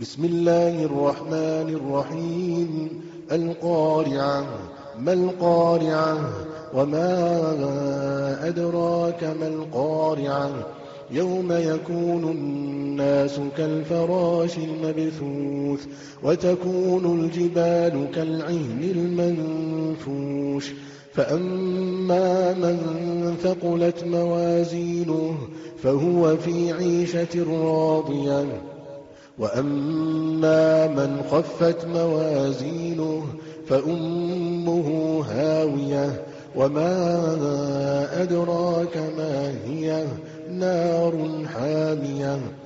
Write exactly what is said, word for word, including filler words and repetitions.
بسم الله الرحمن الرحيم القارعة ما القارعة وما أدراك ما القارعة يوم يكون الناس كالفراش المبثوث وتكون الجبال كالعهن المنفوش فأما من ثقلت موازينه فهو في عيشة راضية وأما من خفت موازينه فأمه هاوية وما أدراك ما هي نار حامية